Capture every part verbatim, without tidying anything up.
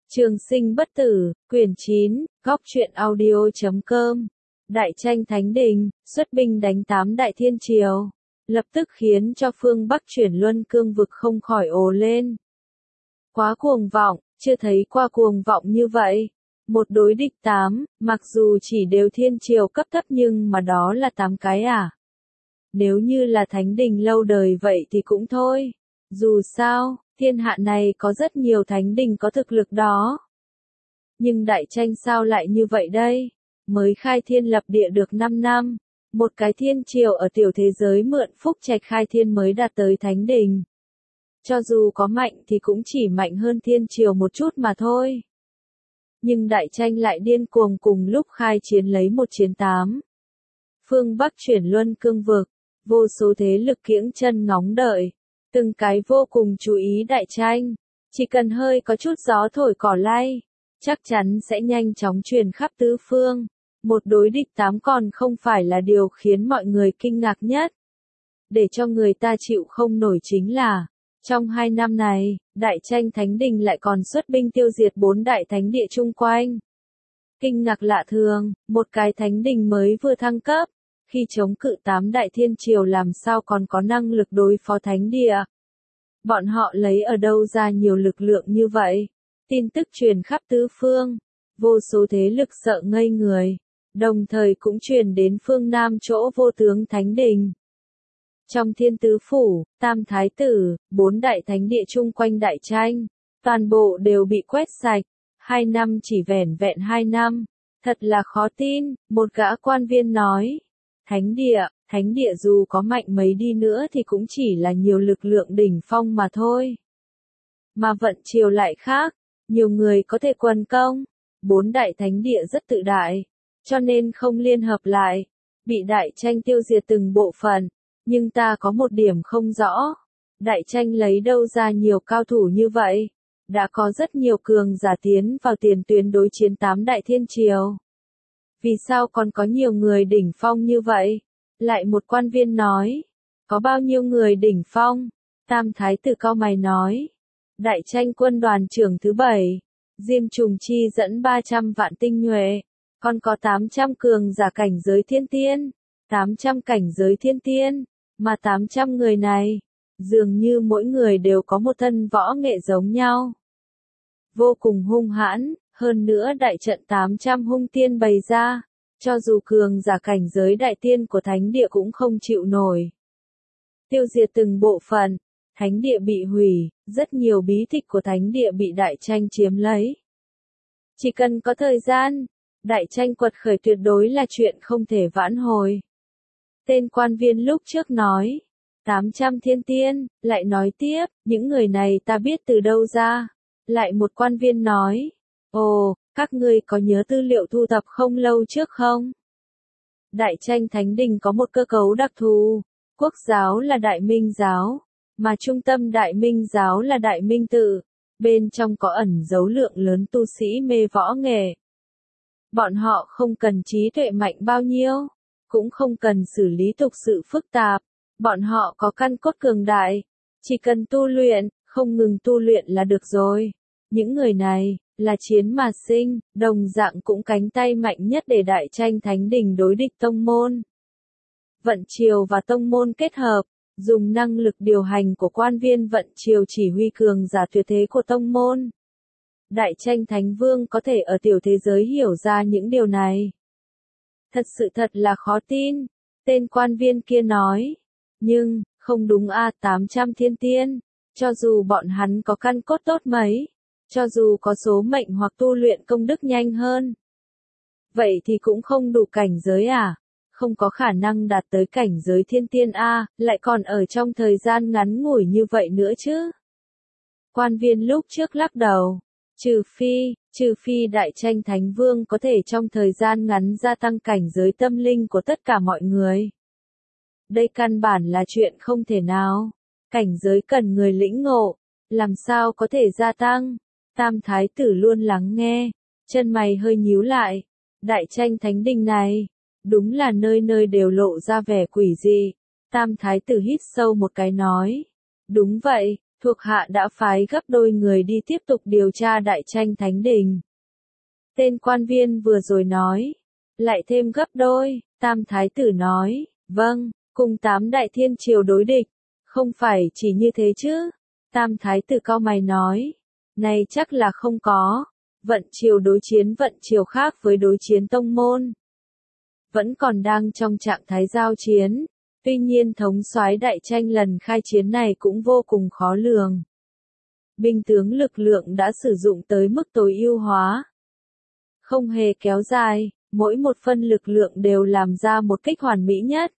Trường sinh bất tử, quyển chín, góc truyện audio chấm com. Đại tranh thánh đình, xuất binh đánh tám đại thiên triều, lập tức khiến cho phương Bắc chuyển luân cương vực không khỏi ồ lên. Quá cuồng vọng, chưa thấy qua cuồng vọng như vậy. Một đối địch tám, mặc dù chỉ đều thiên triều cấp thấp nhưng mà đó là tám cái à. Nếu như là thánh đình lâu đời vậy thì cũng thôi. Dù sao, thiên hạ này có rất nhiều thánh đình có thực lực đó. Nhưng đại tranh sao lại như vậy đây? Mới khai thiên lập địa được năm năm. Một cái thiên triều ở tiểu thế giới mượn phúc trạch khai thiên mới đạt tới thánh đình. Cho dù có mạnh thì cũng chỉ mạnh hơn thiên triều một chút mà thôi. Nhưng đại tranh lại điên cuồng cùng lúc khai chiến lấy một chiến tám. Phương Bắc chuyển luân cương vực, vô số thế lực kiễng chân ngóng đợi. Từng cái vô cùng chú ý đại tranh. Chỉ cần hơi có chút gió thổi cỏ lay, chắc chắn sẽ nhanh chóng truyền khắp tứ phương. Một đối địch tám còn không phải là điều khiến mọi người kinh ngạc nhất. Để cho người ta chịu không nổi chính là, trong hai năm này, đại tranh thánh đình lại còn xuất binh tiêu diệt bốn đại thánh địa chung quanh. Kinh ngạc lạ thường, một cái thánh đình mới vừa thăng cấp, khi chống cự tám đại thiên triều làm sao còn có năng lực đối phó thánh địa. Bọn họ lấy ở đâu ra nhiều lực lượng như vậy? Tin tức truyền khắp tứ phương, vô số thế lực sợ ngây người, đồng thời cũng truyền đến phương Nam chỗ vô tướng thánh đình. Trong thiên tứ phủ, tam thái tử, bốn đại thánh địa chung quanh đại tranh, toàn bộ đều bị quét sạch. Hai năm chỉ vẻn vẹn hai năm, thật là khó tin, một gã quan viên nói. Thánh địa, thánh địa dù có mạnh mấy đi nữa thì cũng chỉ là nhiều lực lượng đỉnh phong mà thôi. Mà vận triều lại khác, nhiều người có thể quần công, bốn đại thánh địa rất tự đại, cho nên không liên hợp lại, bị đại tranh tiêu diệt từng bộ phận. Nhưng ta có một điểm không rõ, đại tranh lấy đâu ra nhiều cao thủ như vậy? Đã có rất nhiều cường giả tiến vào tiền tuyến đối chiến tám đại thiên triều. Vì sao còn có nhiều người đỉnh phong như vậy? Lại một quan viên nói. Có bao nhiêu người đỉnh phong? Tam thái tử cau mày nói. Đại tranh quân đoàn trưởng thứ bảy. Diêm Trùng Chi dẫn ba trăm vạn tinh nhuệ. Còn có tám trăm cường giả cảnh giới thiên tiên. tám trăm cảnh giới thiên tiên. Mà tám trăm người này, dường như mỗi người đều có một thân võ nghệ giống nhau. Vô cùng hung hãn. Hơn nữa đại trận tám trăm hung tiên bày ra, cho dù cường giả cảnh giới đại tiên của thánh địa cũng không chịu nổi. Tiêu diệt từng bộ phận, thánh địa bị hủy, rất nhiều bí tịch của thánh địa bị đại tranh chiếm lấy. Chỉ cần có thời gian, đại tranh quật khởi tuyệt đối là chuyện không thể vãn hồi. Tên quan viên lúc trước nói, tám trăm thiên tiên, lại nói tiếp, những người này ta biết từ đâu ra. Lại một quan viên nói, ồ, các ngươi có nhớ tư liệu thu thập không lâu trước không? Đại tranh thánh đình có một cơ cấu đặc thù, quốc giáo là đại minh giáo, mà trung tâm đại minh giáo là đại minh tự, bên trong có ẩn dấu lượng lớn tu sĩ mê võ nghệ. Bọn họ không cần trí tuệ mạnh bao nhiêu, cũng không cần xử lý tục sự phức tạp, bọn họ có căn cốt cường đại, chỉ cần tu luyện, không ngừng tu luyện là được rồi. Những người này, là chiến mà sinh, đồng dạng cũng cánh tay mạnh nhất để đại tranh thánh đình đối địch tông môn. Vận triều và tông môn kết hợp, dùng năng lực điều hành của quan viên vận triều chỉ huy cường giả tuyệt thế của tông môn. Đại tranh thánh vương có thể ở tiểu thế giới hiểu ra những điều này. Thật sự thật là khó tin, tên quan viên kia nói. Nhưng, không đúng a tám trăm thiên tiên, cho dù bọn hắn có căn cốt tốt mấy. Cho dù có số mệnh hoặc tu luyện công đức nhanh hơn. Vậy thì cũng không đủ cảnh giới à? Không có khả năng đạt tới cảnh giới thiên tiên a, lại còn ở trong thời gian ngắn ngủi như vậy nữa chứ? Quan viên lúc trước lắc đầu. Trừ phi, trừ phi đại tranh thánh vương có thể trong thời gian ngắn gia tăng cảnh giới tâm linh của tất cả mọi người. Đây căn bản là chuyện không thể nào. Cảnh giới cần người lĩnh ngộ. Làm sao có thể gia tăng? Tam thái tử luôn lắng nghe, chân mày hơi nhíu lại. Đại tranh thánh đình này, đúng là nơi nơi đều lộ ra vẻ quỷ dị. Tam thái tử hít sâu một cái nói, đúng vậy, thuộc hạ đã phái gấp đôi người đi tiếp tục điều tra Đại Tranh Thánh Đình. Tên quan viên vừa rồi nói, lại thêm gấp đôi, Tam Thái tử nói, vâng, cùng tám đại thiên triều đối địch, không phải chỉ như thế chứ. Tam Thái tử cau mày nói, này chắc là không có, vận triều đối chiến vận triều khác với đối chiến tông môn. Vẫn còn đang trong trạng thái giao chiến, tuy nhiên thống soái Đại Tranh lần khai chiến này cũng vô cùng khó lường. Binh tướng lực lượng đã sử dụng tới mức tối ưu hóa. Không hề kéo dài, mỗi một phân lực lượng đều làm ra một kích hoàn mỹ nhất.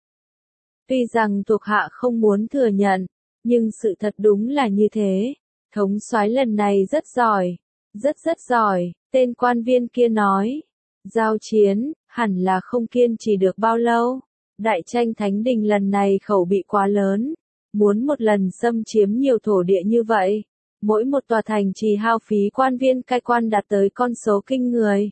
Tuy rằng thuộc hạ không muốn thừa nhận, nhưng sự thật đúng là như thế. Thống soái lần này rất giỏi, rất rất giỏi, tên quan viên kia nói. Giao chiến, hẳn là không kiên trì được bao lâu. Đại Tranh Thánh Đình lần này khẩu bị quá lớn, muốn một lần xâm chiếm nhiều thổ địa như vậy. Mỗi một tòa thành trì hao phí quan viên cai quan đạt tới con số kinh người.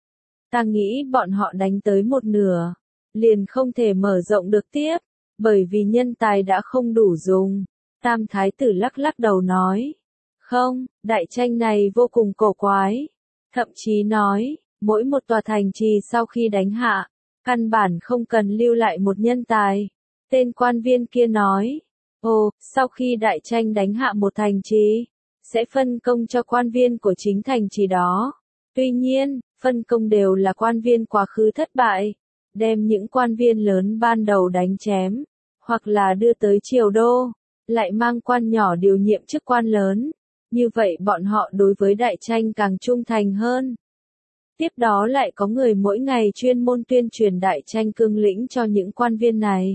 Ta nghĩ bọn họ đánh tới một nửa, liền không thể mở rộng được tiếp, bởi vì nhân tài đã không đủ dùng. Tam Thái tử lắc lắc đầu nói, không, đại tranh này vô cùng cổ quái. Thậm chí nói, mỗi một tòa thành trì sau khi đánh hạ, căn bản không cần lưu lại một nhân tài. Tên quan viên kia nói, ồ, sau khi đại tranh đánh hạ một thành trì, sẽ phân công cho quan viên của chính thành trì đó. Tuy nhiên, phân công đều là quan viên quá khứ thất bại, đem những quan viên lớn ban đầu đánh chém, hoặc là đưa tới triều đô, lại mang quan nhỏ điều nhiệm chức quan lớn. Như vậy bọn họ đối với đại tranh càng trung thành hơn. Tiếp đó lại có người mỗi ngày chuyên môn tuyên truyền đại tranh cương lĩnh cho những quan viên này.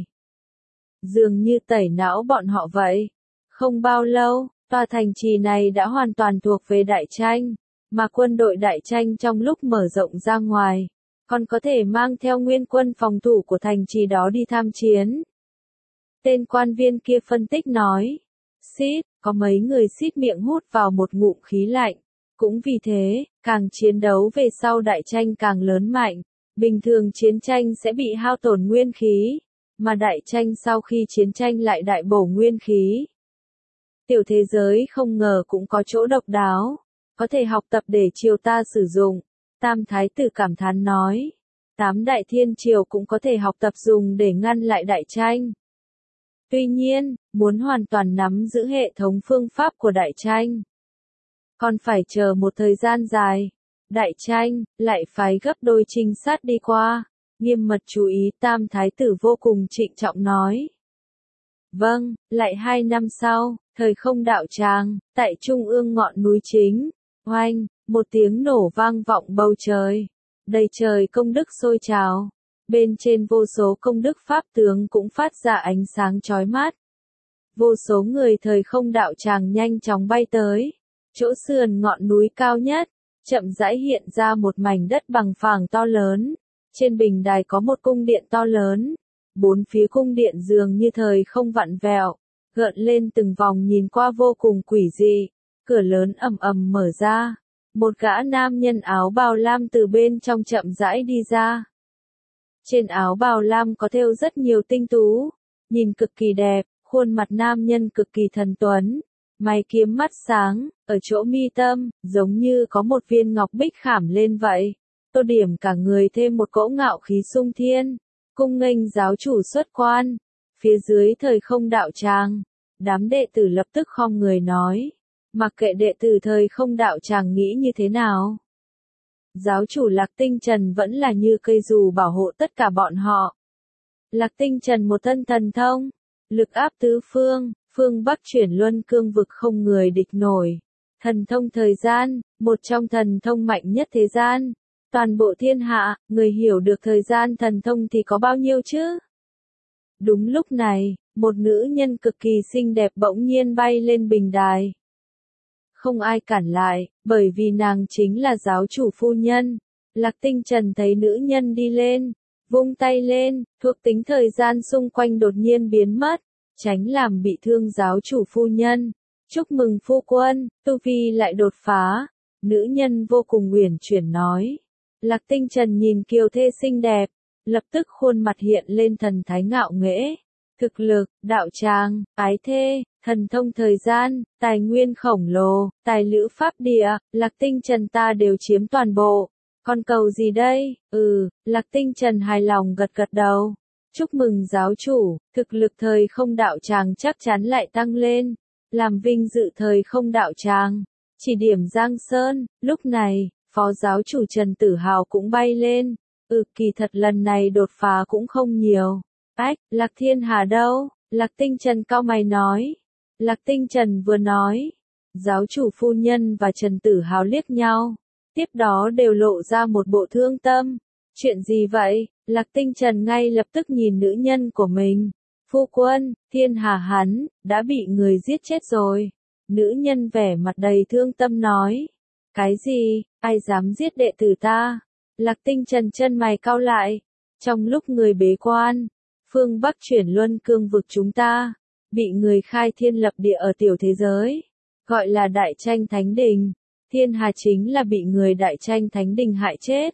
Dường như tẩy não bọn họ vậy. Không bao lâu, tòa thành trì này đã hoàn toàn thuộc về đại tranh, mà quân đội đại tranh trong lúc mở rộng ra ngoài, còn có thể mang theo nguyên quân phòng thủ của thành trì đó đi tham chiến. Tên quan viên kia phân tích nói, xít, có mấy người xít miệng hút vào một ngụm khí lạnh. Cũng vì thế, càng chiến đấu về sau đại tranh càng lớn mạnh, bình thường chiến tranh sẽ bị hao tổn nguyên khí, mà đại tranh sau khi chiến tranh lại đại bổ nguyên khí. Tiểu thế giới không ngờ cũng có chỗ độc đáo, có thể học tập để triều ta sử dụng. Tam Thái tử cảm thán nói, tám đại thiên triều cũng có thể học tập dùng để ngăn lại đại tranh. Tuy nhiên, muốn hoàn toàn nắm giữ hệ thống phương pháp của đại tranh, còn phải chờ một thời gian dài. Đại tranh lại phái gấp đôi trinh sát đi qua, nghiêm mật chú ý. Tam Thái tử vô cùng trịnh trọng nói. Vâng, lại hai năm sau, thời không đạo tràng, tại trung ương ngọn núi chính, oanh, một tiếng nổ vang vọng bầu trời, đầy trời công đức sôi trào. Bên trên vô số công đức pháp tướng cũng phát ra ánh sáng chói mắt. Vô số người thời không đạo tràng nhanh chóng bay tới. Chỗ sườn ngọn núi cao nhất, chậm rãi hiện ra một mảnh đất bằng phẳng to lớn. Trên bình đài có một cung điện to lớn. Bốn phía cung điện dường như thời không vặn vẹo, gợn lên từng vòng nhìn qua vô cùng quỷ dị. Cửa lớn ầm ầm mở ra. Một gã nam nhân áo bào lam từ bên trong chậm rãi đi ra. Trên áo bào lam có thêu rất nhiều tinh tú, nhìn cực kỳ đẹp, khuôn mặt nam nhân cực kỳ thần tuấn, mày kiếm mắt sáng, ở chỗ mi tâm, giống như có một viên ngọc bích khảm lên vậy, tô điểm cả người thêm một cỗ ngạo khí sung thiên, cung nghênh giáo chủ xuất quan. Phía dưới thời không đạo tràng, đám đệ tử lập tức khom người nói, mặc kệ đệ tử thời không đạo tràng nghĩ như thế nào. Giáo chủ Lạc Tinh Trần vẫn là như cây dù bảo hộ tất cả bọn họ. Lạc Tinh Trần một thân thần thông, lực áp tứ phương, phương Bắc chuyển luân cương vực không người địch nổi. Thần thông thời gian, một trong thần thông mạnh nhất thế gian. Toàn bộ thiên hạ, người hiểu được thời gian thần thông thì có bao nhiêu chứ? Đúng lúc này, một nữ nhân cực kỳ xinh đẹp bỗng nhiên bay lên bình đài. Không ai cản lại, bởi vì nàng chính là giáo chủ phu nhân. Lạc Tinh Trần thấy nữ nhân đi lên, vung tay lên, thuộc tính thời gian xung quanh đột nhiên biến mất, tránh làm bị thương giáo chủ phu nhân. Chúc mừng phu quân, tu vi lại đột phá. Nữ nhân vô cùng uyển chuyển nói. Lạc Tinh Trần nhìn kiều thê xinh đẹp, lập tức khuôn mặt hiện lên thần thái ngạo nghễ. Thực lực, đạo tràng, ái thê, thần thông thời gian, tài nguyên khổng lồ, tài lữ pháp địa, Lạc Tinh Trần ta đều chiếm toàn bộ. Còn cầu gì đây? Ừ, Lạc Tinh Trần hài lòng gật gật đầu. Chúc mừng giáo chủ, thực lực thời không đạo tràng chắc chắn lại tăng lên. Làm vinh dự thời không đạo tràng. Chỉ điểm Giang Sơn, lúc này, phó giáo chủ Trần Tử Hào cũng bay lên. Ừ, kỳ thật lần này đột phá cũng không nhiều. Ách, Lạc Thiên Hà đâu? Lạc Tinh Trần cau mày nói. Lạc Tinh Trần vừa nói. Giáo chủ phu nhân và Trần Tử Hào liếc nhau. Tiếp đó đều lộ ra một bộ thương tâm. Chuyện gì vậy? Lạc Tinh Trần ngay lập tức nhìn nữ nhân của mình. Phu quân, Thiên Hà hắn, đã bị người giết chết rồi. Nữ nhân vẻ mặt đầy thương tâm nói. Cái gì? Ai dám giết đệ tử ta? Lạc Tinh Trần chân mày cau lại. Trong lúc người bế quan, phương Bắc chuyển luân cương vực chúng ta, bị người khai thiên lập địa ở tiểu thế giới, gọi là Đại Tranh Thánh Đình. Thiên Hà chính là bị người Đại Tranh Thánh Đình hại chết.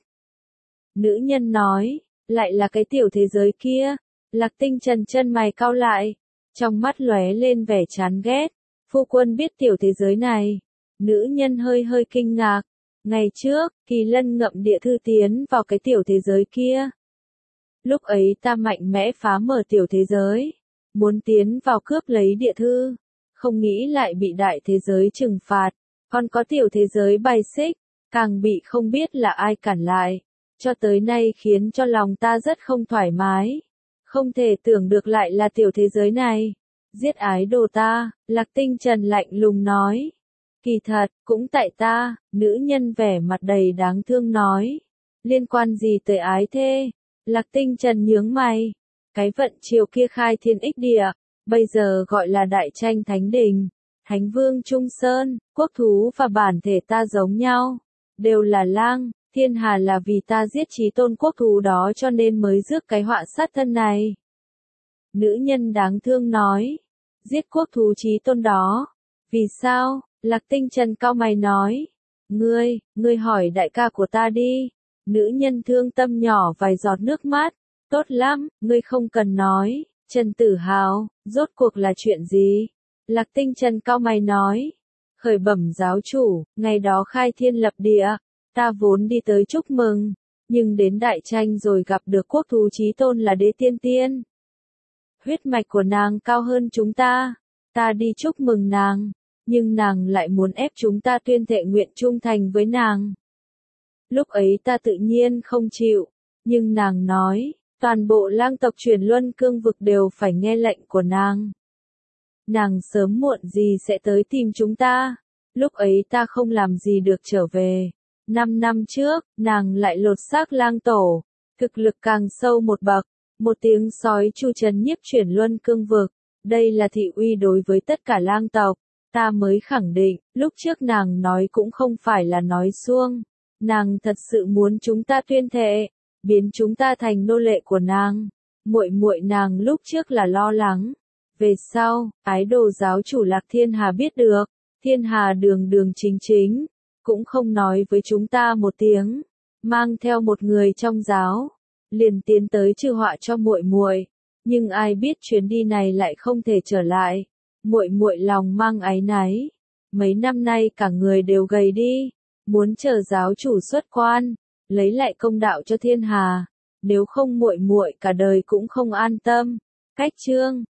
Nữ nhân nói, lại là cái tiểu thế giới kia. Lạc Tinh Trần chân mày cau lại, trong mắt lóe lên vẻ chán ghét. Phu quân biết tiểu thế giới này. Nữ nhân hơi hơi kinh ngạc. Ngày trước, Kỳ Lân ngậm địa thư tiến vào cái tiểu thế giới kia. Lúc ấy ta mạnh mẽ phá mở tiểu thế giới, muốn tiến vào cướp lấy địa thư, không nghĩ lại bị đại thế giới trừng phạt, còn có tiểu thế giới bài xích, càng bị không biết là ai cản lại, cho tới nay khiến cho lòng ta rất không thoải mái. Không thể tưởng được lại là tiểu thế giới này. Giết ái đồ ta, Lạc Tinh Trần lạnh lùng nói. Kỳ thật, cũng tại ta, nữ nhân vẻ mặt đầy đáng thương nói. Liên quan gì tới ái thê? Lạc Tinh Trần nhướng mày. Cái vận chiều kia khai thiên ích địa, bây giờ gọi là Đại Tranh Thánh Đình. Thánh Vương Trung Sơn, quốc thú và bản thể ta giống nhau. Đều là lang, Thiên Hà là vì ta giết chí tôn quốc thú đó cho nên mới rước cái họa sát thân này. Nữ nhân đáng thương nói. Giết quốc thú chí tôn đó. Vì sao? Lạc Tinh Trần cau mày nói. Ngươi, ngươi hỏi đại ca của ta đi. Nữ nhân thương tâm nhỏ vài giọt nước mắt. Tốt lắm, ngươi không cần nói. Trần Tử Hào, rốt cuộc là chuyện gì? Lạc Tinh Trần cau mày nói. Khởi bẩm giáo chủ, ngày đó khai thiên lập địa, ta vốn đi tới chúc mừng, nhưng đến Đại Tranh rồi gặp được quốc thú chí tôn là đế tiên tiên. Huyết mạch của nàng cao hơn chúng ta, ta đi chúc mừng nàng, nhưng nàng lại muốn ép chúng ta tuyên thệ nguyện trung thành với nàng. Lúc ấy ta tự nhiên không chịu, nhưng nàng nói, toàn bộ lang tộc chuyển luân cương vực đều phải nghe lệnh của nàng. Nàng sớm muộn gì sẽ tới tìm chúng ta, lúc ấy ta không làm gì được trở về. Năm năm trước, nàng lại lột xác lang tổ, thực lực càng sâu một bậc, một tiếng sói chu trấn nhiếp chuyển luân cương vực. Đây là thị uy đối với tất cả lang tộc, ta mới khẳng định, lúc trước nàng nói cũng không phải là nói suông. Nàng thật sự muốn chúng ta tuyên thệ, biến chúng ta thành nô lệ của nàng. Muội muội nàng lúc trước là lo lắng. Về sau, ái đồ giáo chủ Lạc Thiên Hà biết được, Thiên Hà đường đường chính chính, cũng không nói với chúng ta một tiếng, mang theo một người trong giáo, liền tiến tới trừ họa cho muội muội, nhưng ai biết chuyến đi này lại không thể trở lại. Muội muội lòng mang áy náy, mấy năm nay cả người đều gầy đi, muốn chờ giáo chủ xuất quan, lấy lại công đạo cho Thiên Hà, nếu không muội muội cả đời cũng không an tâm. Cách chương